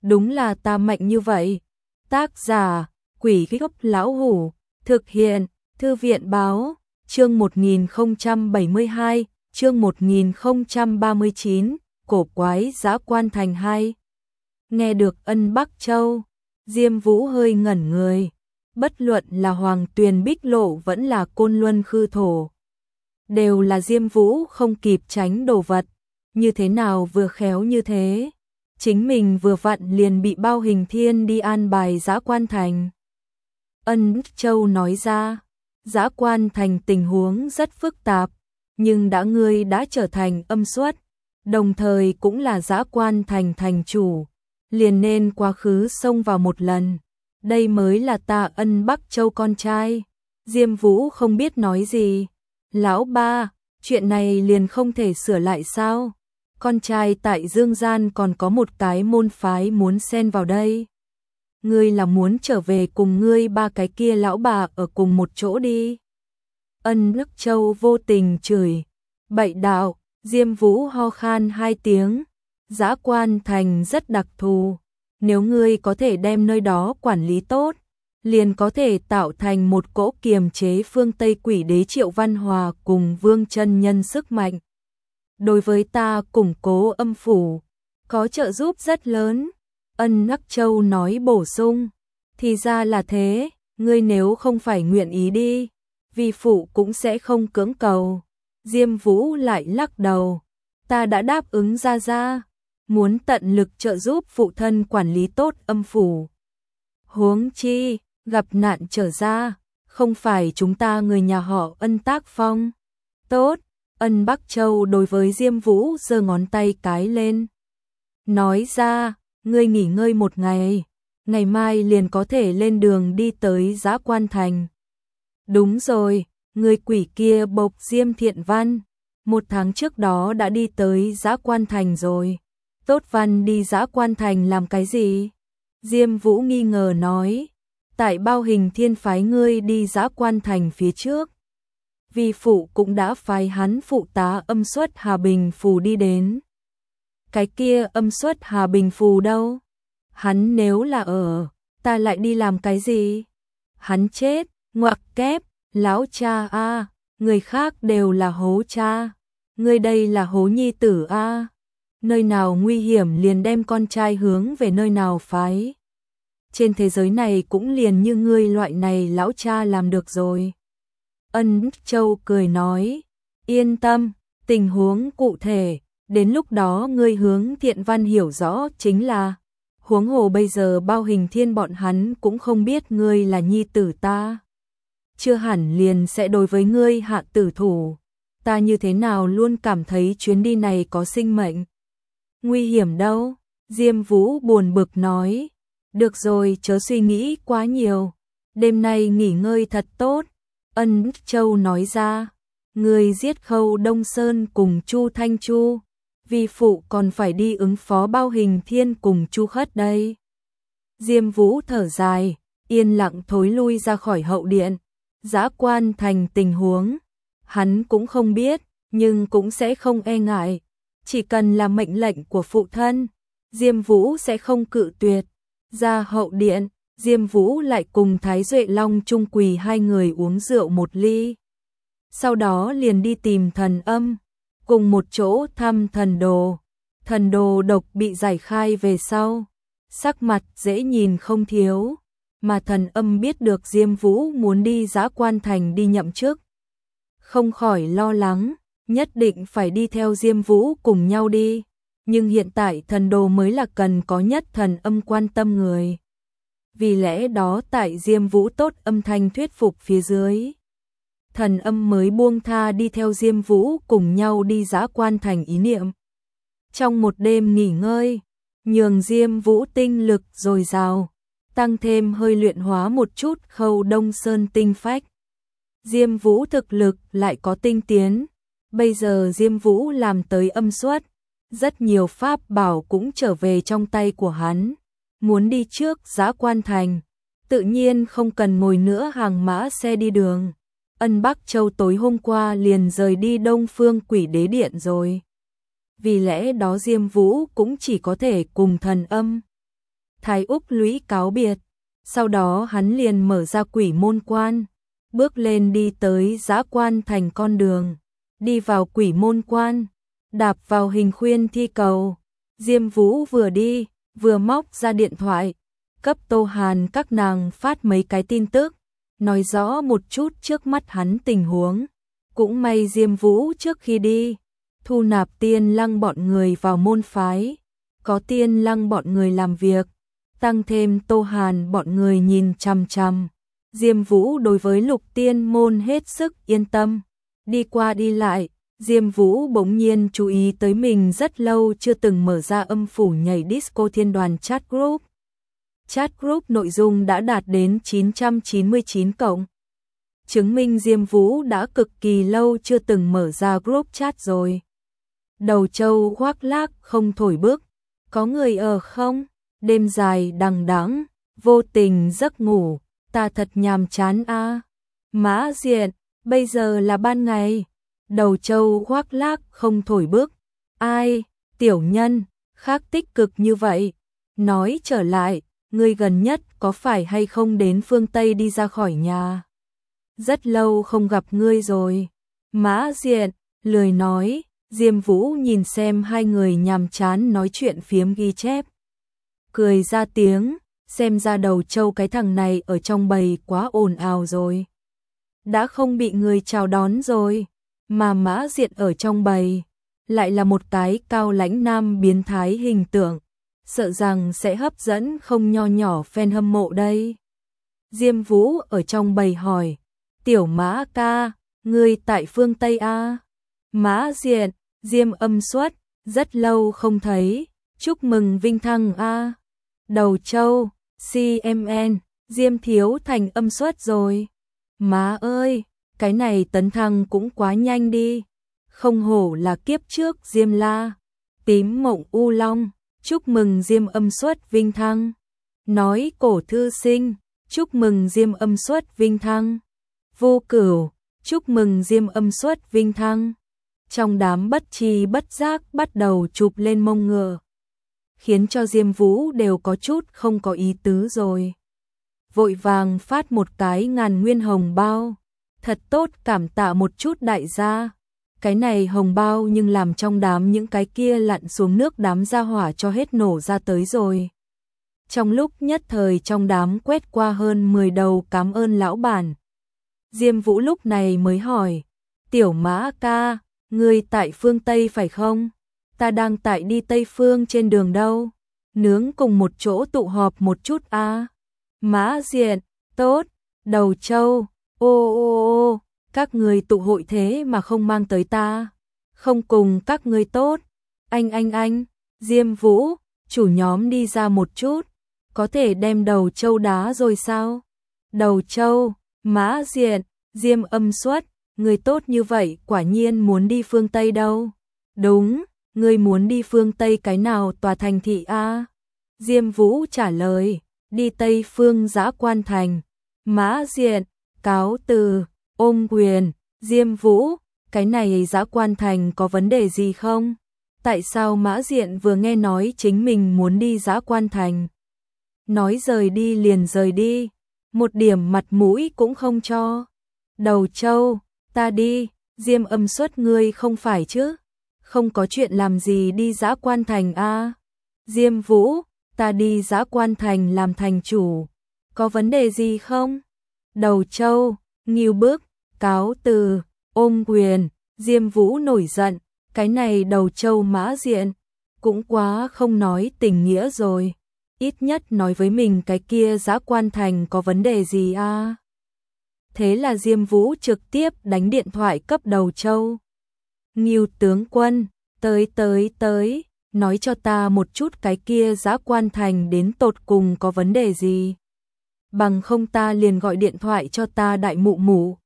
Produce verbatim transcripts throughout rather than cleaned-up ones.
đúng là ta mạnh như vậy. Tác giả, Quỷ Gốc Lão Hủ, thực hiện, Thư viện Báo, chương một nghìn không trăm bảy mươi hai, chương một nghìn không trăm ba mươi chín, cổ quái Dã Quan Thành hai. Nghe được Ân Bắc Châu, Diêm Vũ hơi ngẩn người, bất luận là Hoàng Tuyền Bích Lộ vẫn là Côn Luân Khư Thổ, đều là Diêm Vũ không kịp tránh đồ vật, như thế nào vừa khéo như thế. Chính mình vừa vặn liền bị Bao Hình Thiên đi an bài Dã Quan Thành. Ân Châu nói ra, Dã Quan Thành tình huống rất phức tạp, nhưng đã ngươi đã trở thành âm xuất, đồng thời cũng là Dã Quan Thành thành chủ, liền nên quá khứ xông vào một lần. Đây mới là ta Ân Bắc Châu con trai. Diêm Vũ không biết nói gì. Lão ba, chuyện này liền không thể sửa lại sao? Con trai tại Dương Gian còn có một cái môn phái muốn xen vào đây. Ngươi là muốn trở về cùng ngươi ba cái kia lão bà ở cùng một chỗ đi. Ân Bắc Châu vô tình chửi. Bậy đạo, Diêm Vũ ho khan hai tiếng. Dã Quan Thành rất đặc thù. Nếu ngươi có thể đem nơi đó quản lý tốt, liền có thể tạo thành một cỗ kiềm chế phương Tây Quỷ Đế Triệu Văn Hòa cùng Vương Chân Nhân sức mạnh. Đối với ta củng cố âm phủ, có trợ giúp rất lớn. Ân Bắc Châu nói bổ sung, thì ra là thế, ngươi nếu không phải nguyện ý đi, vi phụ cũng sẽ không cưỡng cầu. Diêm Vũ lại lắc đầu, ta đã đáp ứng ra ra, muốn tận lực trợ giúp phụ thân quản lý tốt âm phủ. Huống chi, gặp nạn trở ra, không phải chúng ta người nhà họ Ân tác phong. Tốt, Ân Bắc Châu đối với Diêm Vũ giơ ngón tay cái lên. Nói ra, ngươi nghỉ ngơi một ngày, ngày mai liền có thể lên đường đi tới Dã Quan Thành. Đúng rồi, người quỷ kia bộc Diêm Thiện Văn, một tháng trước đó đã đi tới Dã Quan Thành rồi. Tốt Văn đi Dã Quan Thành làm cái gì? Diêm Vũ nghi ngờ nói, tại Bao Hình Thiên phái ngươi đi Dã Quan Thành phía trước, vì phụ cũng đã phái hắn phụ tá âm xuất Hà Bình Phù đi đến. Cái kia âm xuất Hà Bình Phù đâu? Hắn nếu là ở, ta lại đi làm cái gì? Hắn chết, ngoặc kép, lão cha a, người khác đều là hố cha, ngươi đây là hố nhi tử a. Nơi nào nguy hiểm liền đem con trai hướng về nơi nào phái. Trên thế giới này cũng liền như ngươi loại này lão cha làm được rồi. Ân Châu cười nói, yên tâm, tình huống cụ thể, đến lúc đó ngươi hướng Thiện Văn hiểu rõ chính là, huống hồ bây giờ Bao Hình Thiên bọn hắn cũng không biết ngươi là nhi tử ta. Chưa hẳn liền sẽ đối với ngươi hạ tử thủ, ta như thế nào luôn cảm thấy chuyến đi này có sinh mệnh. Nguy hiểm đâu? Diêm Vũ buồn bực nói, được rồi chớ suy nghĩ quá nhiều, đêm nay nghỉ ngơi thật tốt. Ân Châu nói ra, người giết Khâu Đông Sơn cùng Chu Thanh Chu, vì phụ còn phải đi ứng phó Bao Hình Thiên cùng Chu Khất đây. Diêm Vũ thở dài, yên lặng thối lui ra khỏi hậu điện. Dã Quan Thành tình huống, hắn cũng không biết, nhưng cũng sẽ không e ngại. Chỉ cần là mệnh lệnh của phụ thân, Diêm Vũ sẽ không cự tuyệt. Ra hậu điện, Diêm Vũ lại cùng Thái Duệ Long Trung Quỳ hai người uống rượu một ly. Sau đó liền đi tìm thần âm, cùng một chỗ thăm thần đồ. Thần đồ độc bị giải khai về sau, sắc mặt dễ nhìn không thiếu, mà thần âm biết được Diêm Vũ muốn đi Dã Quan Thành đi nhậm chức, không khỏi lo lắng, nhất định phải đi theo Diêm Vũ cùng nhau đi. Nhưng hiện tại thần đồ mới là cần có nhất thần âm quan tâm người. Vì lẽ đó tại Diêm Vũ tốt âm thanh thuyết phục phía dưới, thần âm mới buông tha đi theo Diêm Vũ cùng nhau đi Dã Quan Thành ý niệm. Trong một đêm nghỉ ngơi, nhường Diêm Vũ tinh lực dồi dào, tăng thêm hơi luyện hóa một chút Khâu Đông Sơn tinh phách. Diêm Vũ thực lực lại có tinh tiến, bây giờ Diêm Vũ làm tới âm xuất, rất nhiều pháp bảo cũng trở về trong tay của hắn. Muốn đi trước Dã Quan Thành, tự nhiên không cần ngồi nữa hàng mã xe đi đường. Ân Bắc Châu tối hôm qua liền rời đi Đông Phương Quỷ Đế Điện rồi. Vì lẽ đó Diêm Vũ cũng chỉ có thể cùng thần âm Thái Úc Lũy cáo biệt. Sau đó hắn liền mở ra quỷ môn quan, bước lên đi tới Dã Quan Thành con đường, đi vào quỷ môn quan, đạp vào hình khuyên thi cầu. Diêm Vũ vừa đi, vừa móc ra điện thoại, cấp Tô Hàn các nàng phát mấy cái tin tức, nói rõ một chút trước mắt hắn tình huống. Cũng may Diêm Vũ trước khi đi, thu nạp Tiên Lăng bọn người vào môn phái, có Tiên Lăng bọn người làm việc, tăng thêm Tô Hàn bọn người nhìn chằm chằm. Diêm Vũ đối với Lục Tiên môn hết sức yên tâm. Đi qua đi lại, Diêm Vũ bỗng nhiên chú ý tới mình rất lâu chưa từng mở ra âm phủ nhảy disco thiên đoàn chat group. Chat group nội dung đã đạt đến chín trăm chín mươi chín cộng. Chứng minh Diêm Vũ đã cực kỳ lâu chưa từng mở ra group chat rồi. Đầu Châu khoác lác không thổi bức. Có người ở không? Đêm dài đằng đẵng, vô tình giấc ngủ, ta thật nhàm chán a. À. Mã Diện, bây giờ là ban ngày. Đầu Châu khoác lác không thổi bức. Ai, tiểu nhân, khác tích cực như vậy. Nói trở lại, ngươi gần nhất có phải hay không đến phương Tây đi ra khỏi nhà? Rất lâu không gặp ngươi rồi. Mã Diện, lười nói. Diêm Vũ nhìn xem hai người nhàm chán nói chuyện phiếm ghi chép. Cười ra tiếng, xem ra Đầu Châu cái thằng này ở trong bầy quá ồn ào rồi. Đã không bị người chào đón rồi, mà Mã Diện ở trong bầy, lại là một cái cao lãnh nam biến thái hình tượng, sợ rằng sẽ hấp dẫn không nho nhỏ fan hâm mộ đây. Diêm Vũ ở trong bầy hỏi, tiểu Mã ca, ngươi tại phương Tây a? Mã Diện, Diêm Âm Xuất, rất lâu không thấy, chúc mừng vinh thăng a. Đầu Châu, xê em en, Diêm Thiếu thành Âm Xuất rồi. Má ơi, cái này tấn thăng cũng quá nhanh đi. Không hổ là kiếp trước Diêm La. Tím Mộng U Long, chúc mừng Diêm Âm Xuất vinh thăng. Nói Cổ Thư Sinh, chúc mừng Diêm Âm Xuất vinh thăng. Vô Cửu, chúc mừng Diêm Âm Xuất vinh thăng. Trong đám bất tri bất giác bắt đầu chụp lên mông ngựa, khiến cho Diêm Vũ đều có chút không có ý tứ rồi. Vội vàng phát một cái ngàn nguyên hồng bao, thật tốt cảm tạ một chút đại gia. Cái này hồng bao nhưng làm trong đám những cái kia lặn xuống nước đám gia hỏa cho hết nổ ra tới rồi. Trong lúc nhất thời trong đám quét qua hơn mười đầu cảm ơn lão bản. Diêm Vũ lúc này mới hỏi, tiểu Mã ca, ngươi tại phương Tây phải không? Ta đang tại đi Tây Phương trên đường đâu? Nướng cùng một chỗ tụ họp một chút a. À? Mã Diện, tốt. Đầu Châu, ô ô ô, các người tụ hội thế mà không mang tới ta. Không cùng các ngươi tốt. Anh anh anh, Diêm Vũ, chủ nhóm đi ra một chút. Có thể đem Đầu Châu đá rồi sao? Đầu Châu, Mã Diện, Diêm Âm Xuất, người tốt như vậy quả nhiên muốn đi phương Tây đâu. Đúng, ngươi muốn đi phương Tây cái nào tòa thành thị a? Diêm Vũ trả lời, đi Tây Phương Dã Quan Thành. Mã Diện, cáo từ, ôm quyền. Diêm Vũ, cái này Dã Quan Thành có vấn đề gì không? Tại sao Mã Diện vừa nghe nói chính mình muốn đi Dã Quan Thành, nói rời đi liền rời đi, một điểm mặt mũi cũng không cho. Đầu Châu, ta đi. Diêm Âm Xuất ngươi không phải chứ? Không có chuyện làm gì đi Dã Quan Thành a? À? Diêm Vũ, ta đi Dã Quan Thành làm thành chủ, có vấn đề gì không? Đầu Châu, nghêu bước, cáo từ, ôm quyền. Diêm Vũ nổi giận, cái này Đầu Châu Mã Diện cũng quá không nói tình nghĩa rồi, ít nhất nói với mình cái kia Dã Quan Thành có vấn đề gì a? À? Thế là Diêm Vũ trực tiếp đánh điện thoại cấp Đầu Châu. Ngưu tướng quân, tới tới tới, nói cho ta một chút cái kia Dã Quan Thành đến tột cùng có vấn đề gì. Bằng không ta liền gọi điện thoại cho ta đại mụ mụ,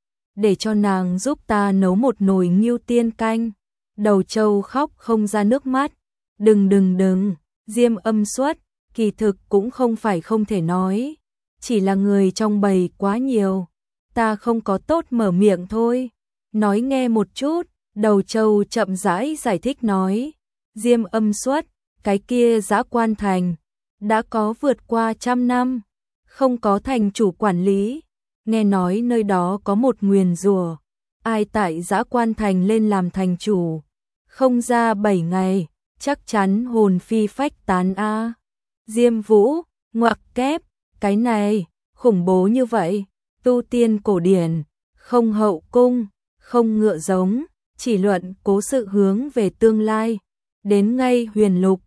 để cho nàng giúp ta nấu một nồi ngưu tiên canh. Đầu Châu khóc không ra nước mắt. Đừng đừng đừng, Diêm Âm Xuất, kỳ thực cũng không phải không thể nói, chỉ là người trong bầy quá nhiều, ta không có tốt mở miệng thôi. Nói nghe một chút. Đầu Châu chậm rãi giải thích nói, Diêm Âm Xuất, cái kia Dã Quan Thành, đã có vượt qua trăm năm, không có thành chủ quản lý. Nghe nói nơi đó có một nguyền rủa, ai tại Dã Quan Thành lên làm thành chủ, không ra bảy ngày, chắc chắn hồn phi phách tán a. Diêm Vũ, ngoặc kép, cái này, khủng bố như vậy, tu tiên cổ điển, không hậu cung, không ngựa giống, chỉ luận cố sự hướng về tương lai, đến ngay huyền lục,